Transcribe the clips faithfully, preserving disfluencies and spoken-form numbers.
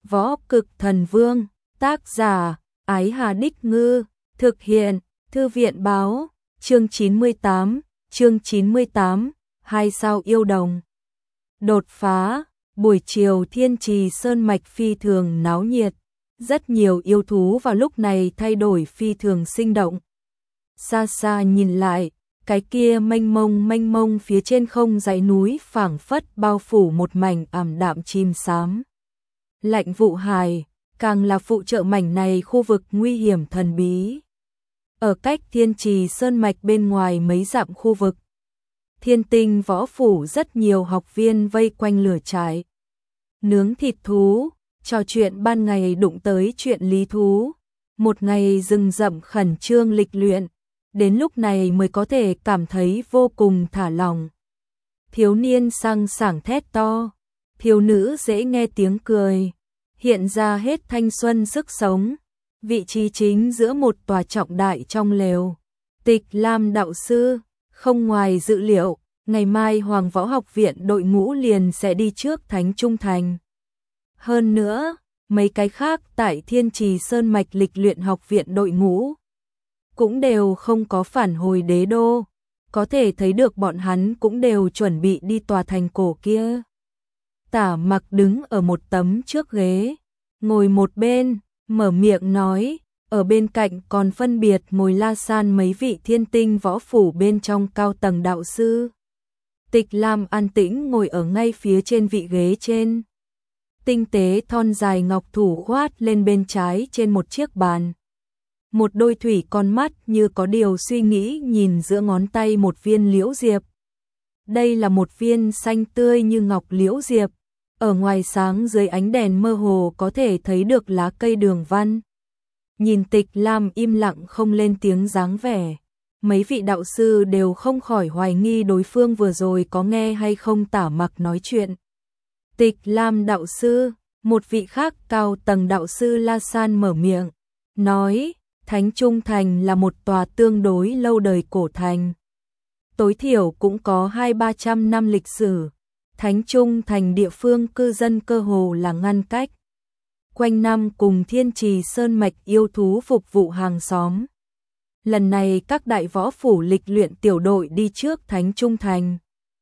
Võ Cực Thần Vương, tác giả, Ái Hà Đích Ngư, thực hiện, Thư viện Báo, chương chín mươi tám, chương chín mươi tám, hai sao yêu đồng. Đột phá, buổi chiều Thiên Trì Sơn Mạch phi thường náo nhiệt, rất nhiều yêu thú vào lúc này thay đổi phi thường sinh động. Xa xa nhìn lại, cái kia mênh mông mênh mông phía trên không dãy núi phảng phất bao phủ một mảnh ảm đạm chim xám. Lạnh Vụ Hải, càng là phụ trợ mảnh này khu vực nguy hiểm thần bí. Ở cách Thiên Trì Sơn Mạch bên ngoài mấy dặm khu vực, Thiên Tinh Võ Phủ rất nhiều học viên vây quanh lửa trại. Nướng thịt thú, trò chuyện ban ngày đụng tới chuyện lý thú. Một ngày rừng rậm khẩn trương lịch luyện, đến lúc này mới có thể cảm thấy vô cùng thả lỏng. Thiếu niên sang sảng thét to, thiếu nữ dễ nghe tiếng cười, hiện ra hết thanh xuân sức sống. Vị trí chính giữa một tòa trọng đại trong lều. Tịch Lam đạo sư, không ngoài dự liệu, ngày mai Hoàng Võ Học Viện đội ngũ liền sẽ đi trước Thánh Trung Thành. Hơn nữa, mấy cái khác tại Thiên Trì Sơn Mạch lịch luyện học viện đội ngũ cũng đều không có phản hồi đế đô, có thể thấy được bọn hắn cũng đều chuẩn bị đi tòa thành cổ kia. Tả Mặc đứng ở một tấm trước ghế, ngồi một bên, mở miệng nói, ở bên cạnh còn phân biệt ngồi la san mấy vị Thiên Tinh Võ Phủ bên trong cao tầng đạo sư. Tịch Lam an tĩnh ngồi ở ngay phía trên vị ghế trên. Tinh tế thon dài ngọc thủ khoát lên bên trái trên một chiếc bàn. Một đôi thủy con mắt như có điều suy nghĩ nhìn giữa ngón tay một viên liễu diệp. Đây là một viên xanh tươi như ngọc liễu diệp. Ở ngoài sáng dưới ánh đèn mơ hồ có thể thấy được lá cây đường văn. Nhìn Tịch Lam im lặng không lên tiếng dáng vẻ, mấy vị đạo sư đều không khỏi hoài nghi đối phương vừa rồi có nghe hay không Tả Mặc nói chuyện. Tịch Lam đạo sư, một vị khác cao tầng đạo sư La San mở miệng, nói, Thánh Trung Thành là một tòa tương đối lâu đời cổ thành. Tối thiểu cũng có hai ba trăm năm lịch sử. Thánh Trung Thành địa phương cư dân cơ hồ là ngăn cách. Quanh năm cùng Thiên Trì Sơn Mạch yêu thú phục vụ hàng xóm. Lần này các đại võ phủ lịch luyện tiểu đội đi trước Thánh Trung Thành.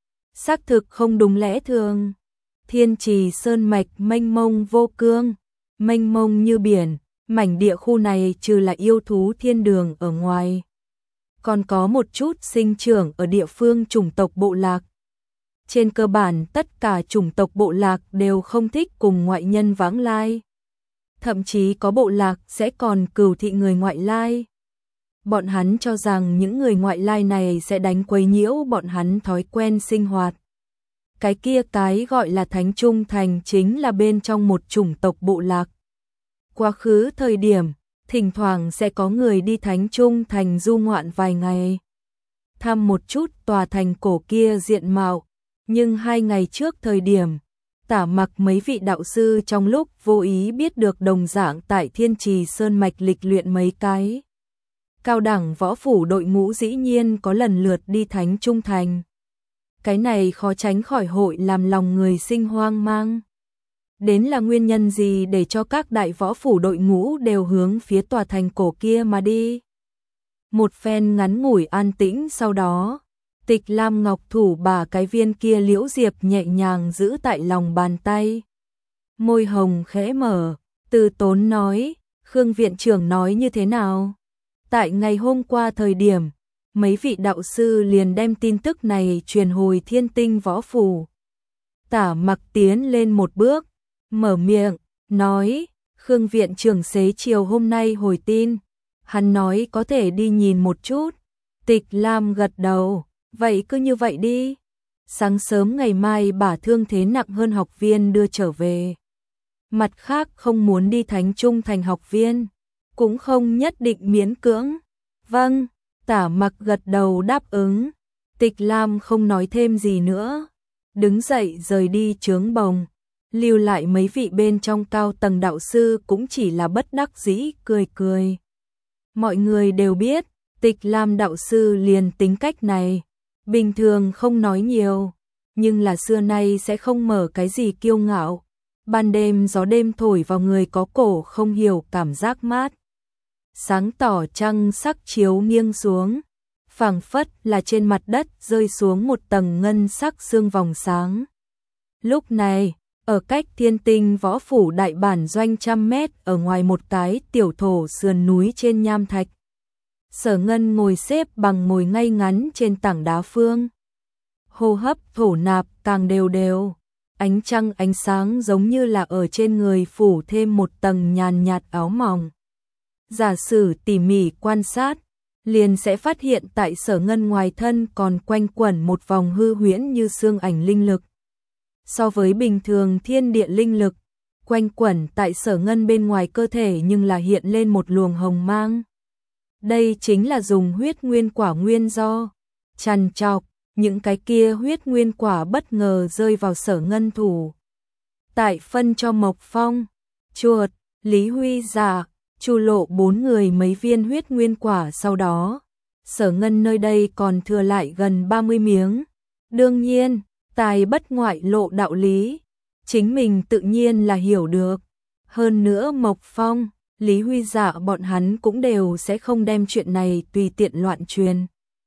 Xác thực không đúng lẽ thường. Thiên Trì Sơn Mạch mênh mông vô cương, mênh mông như biển, mảnh địa khu này trừ là yêu thú thiên đường ở ngoài. Còn có một chút sinh trưởng ở địa phương chủng tộc bộ lạc. Trên cơ bản tất cả chủng tộc bộ lạc đều không thích cùng ngoại nhân vãng lai. Thậm chí có bộ lạc sẽ còn cừu thị người ngoại lai. Bọn hắn cho rằng những người ngoại lai này sẽ đánh quấy nhiễu bọn hắn thói quen sinh hoạt. Cái kia cái gọi là Thánh Trung Thành chính là bên trong một chủng tộc bộ lạc. Quá khứ thời điểm, thỉnh thoảng sẽ có người đi Thánh Trung Thành du ngoạn vài ngày. Thăm một chút tòa thành cổ kia diện mạo. Nhưng hai ngày trước thời điểm, Tả Mặc mấy vị đạo sư trong lúc vô ý biết được đồng dạng tại Thiên Trì Sơn Mạch lịch luyện mấy cái. Cao đẳng võ phủ đội ngũ dĩ nhiên có lần lượt đi Thánh Trung Thành. Cái này khó tránh khỏi hội làm lòng người sinh hoang mang. Đến là nguyên nhân gì để cho các đại võ phủ đội ngũ đều hướng phía tòa thành cổ kia mà đi? Một phen ngắn ngủi an tĩnh sau đó, Tịch Lam ngọc thủ bà cái viên kia liễu diệp nhẹ nhàng giữ tại lòng bàn tay. Môi hồng khẽ mở, từ tốn nói, Khương viện trưởng nói như thế nào? Tại ngày hôm qua thời điểm, mấy vị đạo sư liền đem tin tức này truyền hồi Thiên Tinh Võ Phủ. Tả Mặc tiến lên một bước, mở miệng, nói, Khương viện trưởng xế chiều hôm nay hồi tin. Hắn nói có thể đi nhìn một chút. Tịch Lam gật đầu. Vậy cứ như vậy đi. Sáng sớm ngày mai bả thương thế nặng hơn học viên đưa trở về. Mặt khác không muốn đi Thánh Trung Thành học viên, cũng không nhất định miễn cưỡng. Vâng, Tả Mặc gật đầu đáp ứng. Tịch Lam không nói thêm gì nữa. Đứng dậy rời đi chướng bồng. Lưu lại mấy vị bên trong cao tầng đạo sư cũng chỉ là bất đắc dĩ cười cười. Mọi người đều biết, Tịch Lam đạo sư liền tính cách này. Bình thường không nói nhiều, nhưng là xưa nay sẽ không mở cái gì kiêu ngạo. Ban đêm gió đêm thổi vào người có cổ không hiểu cảm giác mát. Sáng tỏ trăng sắc chiếu nghiêng xuống, phảng phất là trên mặt đất rơi xuống một tầng ngân sắc sương vòng sáng. Lúc này, ở cách Thiên Tinh Võ Phủ đại bản doanh trăm mét ở ngoài một cái tiểu thổ sườn núi trên nham thạch, Sở Ngân ngồi xếp bằng ngồi ngay ngắn trên tảng đá phương. Hô hấp thổ nạp càng đều đều, ánh trăng ánh sáng giống như là ở trên người phủ thêm một tầng nhàn nhạt áo mỏng. Giả sử tỉ mỉ quan sát, liền sẽ phát hiện tại Sở Ngân ngoài thân còn quanh quẩn một vòng hư huyễn như xương ảnh linh lực. So với bình thường thiên địa linh lực, quanh quẩn tại Sở Ngân bên ngoài cơ thể nhưng là hiện lên một luồng hồng mang. Đây chính là dùng huyết nguyên quả nguyên do. Chằn chọc, những cái kia huyết nguyên quả bất ngờ rơi vào Sở Ngân thủ. Tại phân cho Mộc Phong, Chuột, Lý Huy Dạ, Chu Lộ bốn người mấy viên huyết nguyên quả sau đó. Sở Ngân nơi đây còn thừa lại gần ba mươi miếng. Đương nhiên, tài bất ngoại lộ đạo lý, chính mình tự nhiên là hiểu được. Hơn nữa Mộc Phong, Lý Huy Dạ bọn hắn cũng đều sẽ không đem chuyện này tùy tiện loạn truyền.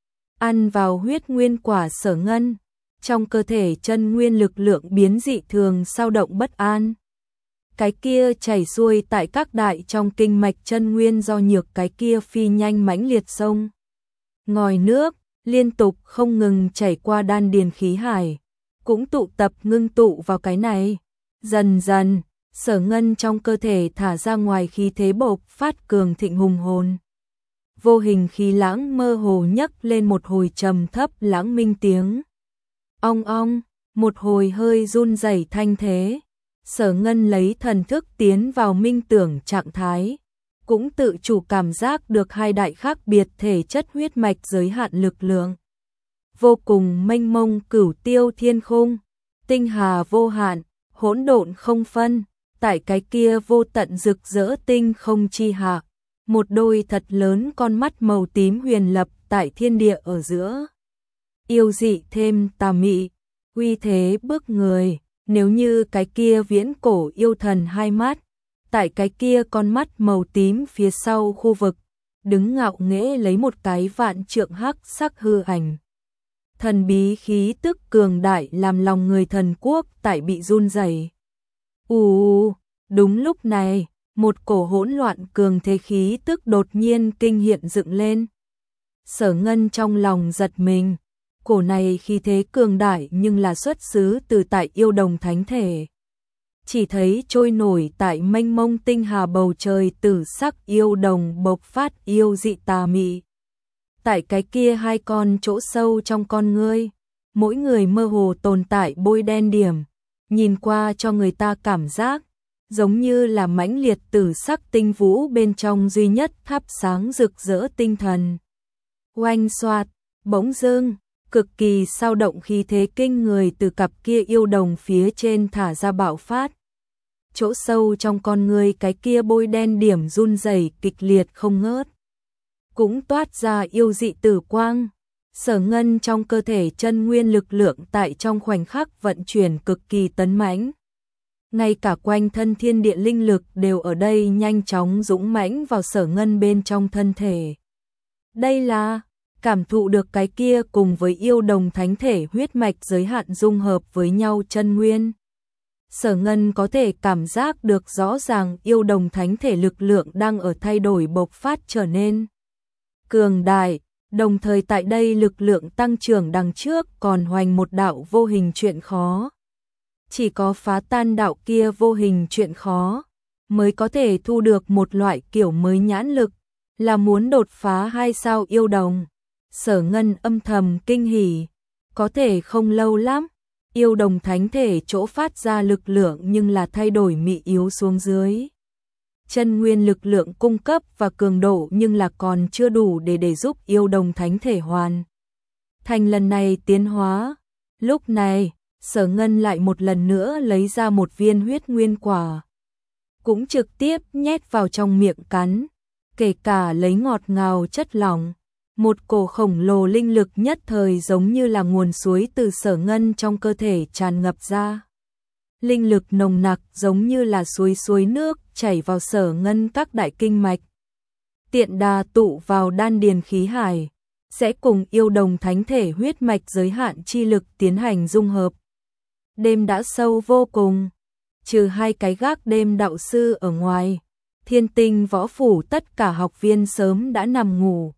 Ăn vào huyết nguyên quả Sở Ngân, trong cơ thể chân nguyên lực lượng biến dị thường sao động bất an. Cái kia chảy xuôi tại các đại trong kinh mạch chân nguyên do nhược cái kia phi nhanh mãnh liệt sông. Ngòi nước, liên tục không ngừng chảy qua đan điền khí hải, cũng tụ tập ngưng tụ vào cái này. Dần dần, Sở Ngân trong cơ thể thả ra ngoài khí thế bộc phát cường thịnh hùng hồn. Vô hình khí lãng mơ hồ nhấc lên một hồi trầm thấp lãng minh tiếng. Ong ong, một hồi hơi run rẩy thanh thế. Sở Ngân lấy thần thức tiến vào minh tưởng trạng thái, cũng tự chủ cảm giác được hai đại khác biệt thể chất huyết mạch giới hạn lực lượng. Vô cùng mênh mông cửu tiêu thiên khung, tinh hà vô hạn, hỗn độn không phân, tại cái kia vô tận rực rỡ tinh không chi hạ, một đôi thật lớn con mắt màu tím huyền lập tại thiên địa ở giữa. Yêu dị thêm tà mị, uy thế bức người. Nếu như cái kia viễn cổ yêu thần hai mắt, tại cái kia con mắt màu tím phía sau khu vực, đứng ngạo nghễ lấy một cái vạn trượng hắc sắc hư ảnh. Thần bí khí tức cường đại làm lòng người thần quốc tại bị run rẩy. Ù, đúng lúc này, một cổ hỗn loạn cường thế khí tức đột nhiên kinh hiện dựng lên. Sở Ngân trong lòng giật mình. Cổ này khí thế cường đại nhưng là xuất xứ từ tại yêu đồng thánh thể. Chỉ thấy trôi nổi tại mênh mông tinh hà bầu trời tử sắc yêu đồng bộc phát yêu dị tà mị. Tại cái kia hai con chỗ sâu trong con ngươi, mỗi người mơ hồ tồn tại bôi đen điểm, nhìn qua cho người ta cảm giác giống như là mãnh liệt tử sắc tinh vũ bên trong duy nhất thắp sáng rực rỡ tinh thần. Oanh xoạt, bỗng dưng, cực kỳ sao động khí thế kinh người từ cặp kia yêu đồng phía trên thả ra bạo phát. Chỗ sâu trong con người cái kia bôi đen điểm run rẩy kịch liệt không ngớt. Cũng toát ra yêu dị tử quang. Sở Ngân trong cơ thể chân nguyên lực lượng tại trong khoảnh khắc vận chuyển cực kỳ tấn mãnh. Ngay cả quanh thân thiên địa linh lực đều ở đây nhanh chóng dũng mãnh vào Sở Ngân bên trong thân thể. Đây là cảm thụ được cái kia cùng với yêu đồng thánh thể huyết mạch giới hạn dung hợp với nhau chân nguyên. Sở Ngân có thể cảm giác được rõ ràng yêu đồng thánh thể lực lượng đang ở thay đổi bộc phát trở nên cường đại, đồng thời tại đây lực lượng tăng trưởng đằng trước còn hoành một đạo vô hình chuyện khó. Chỉ có phá tan đạo kia vô hình chuyện khó, mới có thể thu được một loại kiểu mới nhãn lực, là muốn đột phá hai sao yêu đồng. Sở Ngân âm thầm kinh hỉ, có thể không lâu lắm, yêu đồng thánh thể chỗ phát ra lực lượng nhưng là thay đổi mị yếu xuống dưới. Chân nguyên lực lượng cung cấp và cường độ nhưng là còn chưa đủ để để giúp yêu đồng thánh thể hoàn thành lần này tiến hóa. Lúc này, Sở Ngân lại một lần nữa lấy ra một viên huyết nguyên quả, cũng trực tiếp nhét vào trong miệng cắn, kể cả lấy ngọt ngào chất lỏng. Một cổ khổng lồ linh lực nhất thời giống như là nguồn suối từ Sở Ngân trong cơ thể tràn ngập ra. linh lực nồng nặc giống như là suối suối nước chảy vào Sở Ngân các đại kinh mạch. Tiện đà tụ vào đan điền khí hải, sẽ cùng yêu đồng thánh thể huyết mạch giới hạn chi lực tiến hành dung hợp. Đêm đã sâu vô cùng, trừ hai cái gác đêm đạo sư ở ngoài, Thiên Tinh võ phủ tất cả học viên sớm đã nằm ngủ.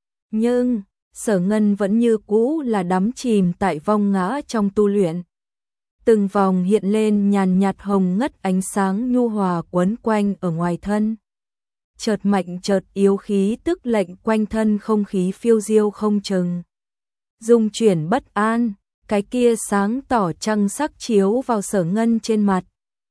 Nhưng, Sở Ngân vẫn như cũ là đắm chìm tại vong ngã trong tu luyện. Từng vòng hiện lên nhàn nhạt hồng ngất ánh sáng nhu hòa quấn quanh ở ngoài thân. Chợt mạnh chợt yếu khí tức lệnh quanh thân không khí phiêu diêu không chừng. Dung chuyển bất an, cái kia sáng tỏ trăng sắc chiếu vào Sở Ngân trên mặt.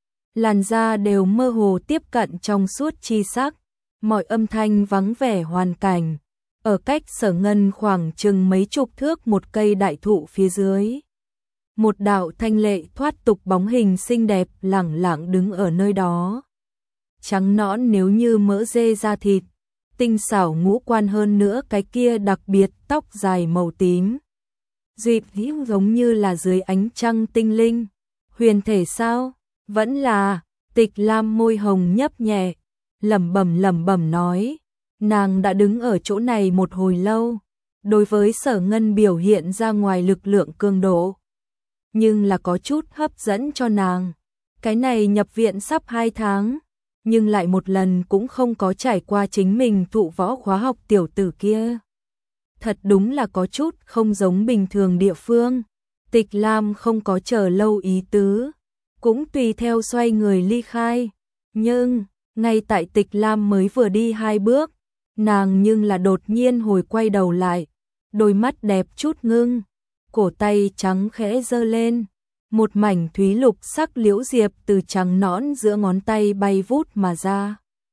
Làn da đều mơ hồ tiếp cận trong suốt chi sắc, mọi âm thanh vắng vẻ hoàn cảnh. Ở cách Sở Ngân khoảng chừng mấy chục thước một cây đại thụ phía dưới. Một đạo thanh lệ thoát tục bóng hình xinh đẹp lẳng lặng đứng ở nơi đó. Trắng nõn nếu như mỡ dê da thịt, tinh xảo ngũ quan hơn nữa cái kia đặc biệt tóc dài màu tím. Duyệt hữu giống như là dưới ánh trăng tinh linh. Huyền thể sao? Vẫn là, Tịch Lam môi hồng nhấp nhẹ, lẩm bẩm lẩm bẩm nói. Nàng đã đứng ở chỗ này một hồi lâu, đối với Sở Ngân biểu hiện ra ngoài lực lượng cường độ. Nhưng là có chút hấp dẫn cho nàng. Cái này nhập viện sắp hai tháng, nhưng lại một lần cũng không có trải qua chính mình thụ võ khóa học tiểu tử kia. Thật đúng là có chút không giống bình thường địa phương. Tịch Lam không có chờ lâu ý tứ, cũng tùy theo xoay người ly khai. Nhưng, ngay tại Tịch Lam mới vừa đi hai bước, nàng nhưng là đột nhiên hồi quay đầu lại, đôi mắt đẹp chút ngưng, cổ tay trắng khẽ giơ lên, một mảnh thúy lục sắc liễu diệp từ trắng nõn giữa ngón tay bay vút mà ra.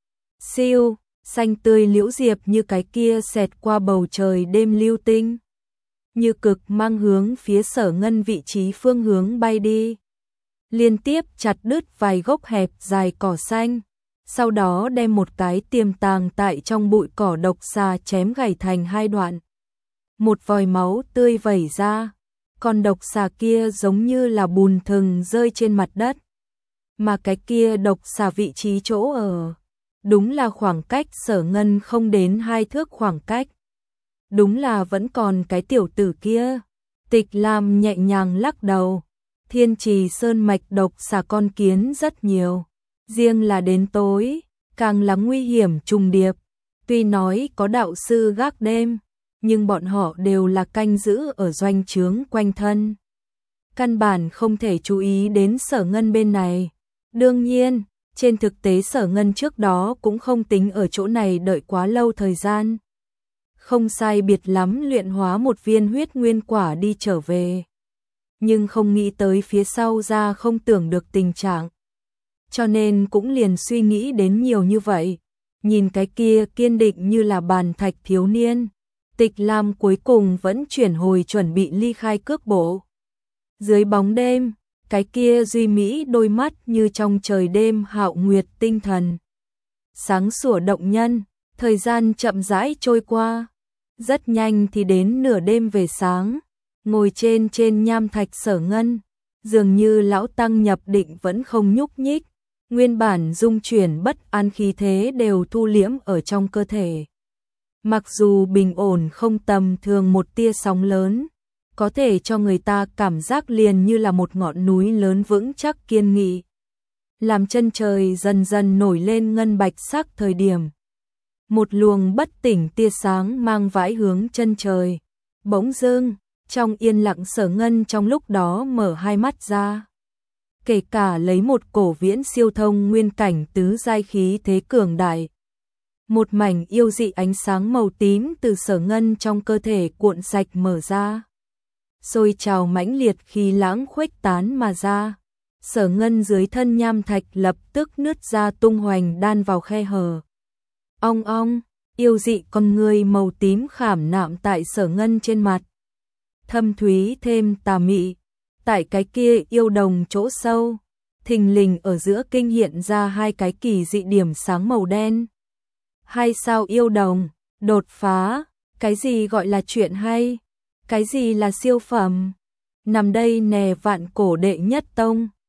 Siêu, xanh tươi liễu diệp như cái kia xẹt qua bầu trời đêm lưu tinh, như cực mang hướng phía Sở Ngân vị trí phương hướng bay đi. Liên tiếp chặt đứt vài gốc hẹp dài cỏ xanh, sau đó đem một cái tiềm tàng tại trong bụi cỏ độc xà chém gãy thành hai đoạn. Một vòi máu tươi vẩy ra, con độc xà kia giống như là bùn thừng rơi trên mặt đất. Mà cái kia độc xà vị trí chỗ ở, đúng là khoảng cách Sở Ngân không đến hai thước khoảng cách. Đúng là vẫn còn cái tiểu tử kia. Tịch Lam nhẹ nhàng lắc đầu. Thiên Trì Sơn mạch độc xà con kiến rất nhiều, riêng là đến tối, càng là nguy hiểm trùng điệp. Tuy nói có đạo sư gác đêm, nhưng bọn họ đều là canh giữ ở doanh trướng quanh thân. Căn bản không thể chú ý đến Sở Ngân bên này. Đương nhiên, trên thực tế Sở Ngân trước đó cũng không tính ở chỗ này đợi quá lâu thời gian. Không sai biệt lắm luyện hóa một viên huyết nguyên quả đi trở về. Nhưng không nghĩ tới phía sau ra không tưởng được tình trạng. Cho nên cũng liền suy nghĩ đến nhiều như vậy. Nhìn cái kia kiên định như là bàn thạch thiếu niên, Tịch Lam cuối cùng vẫn chuyển hồi chuẩn bị ly khai cước bộ. Dưới bóng đêm, cái kia duy mỹ đôi mắt như trong trời đêm hạo nguyệt tinh thần. Sáng sủa động nhân, thời gian chậm rãi trôi qua. Rất nhanh thì đến nửa đêm về sáng, ngồi trên trên nham thạch Sở Ngân, dường như lão tăng nhập định vẫn không nhúc nhích, nguyên bản dung chuyển bất an khí thế đều thu liễm ở trong cơ thể. Mặc dù bình ổn không tầm thường một tia sóng lớn, có thể cho người ta cảm giác liền như là một ngọn núi lớn vững chắc kiên nghị. Làm chân trời dần dần nổi lên ngân bạch sắc thời điểm. Một luồng bất tỉnh tia sáng mang vãi hướng chân trời. Bỗng dưng, trong yên lặng Sở Ngân trong lúc đó mở hai mắt ra. Kể cả lấy một cổ viễn siêu thông nguyên cảnh tứ giai khí thế cường đại. Một mảnh yêu dị ánh sáng màu tím từ Sở Ngân trong cơ thể cuộn sạch mở ra. Sôi trào mãnh liệt khí lãng khuếch tán mà ra. Sở Ngân dưới thân nham thạch lập tức nứt ra tung hoành đan vào khe hở. Ong ong, yêu dị con người màu tím khảm nạm tại Sở Ngân trên mặt. Thâm thúy thêm tà mị, tại cái kia yêu đồng chỗ sâu, thình lình ở giữa kinh hiện ra hai cái kỳ dị điểm sáng màu đen. Hai sao yêu đồng, đột phá, cái gì gọi là chuyện hay, cái gì là siêu phẩm. Nằm đây nè vạn cổ đệ nhất tông,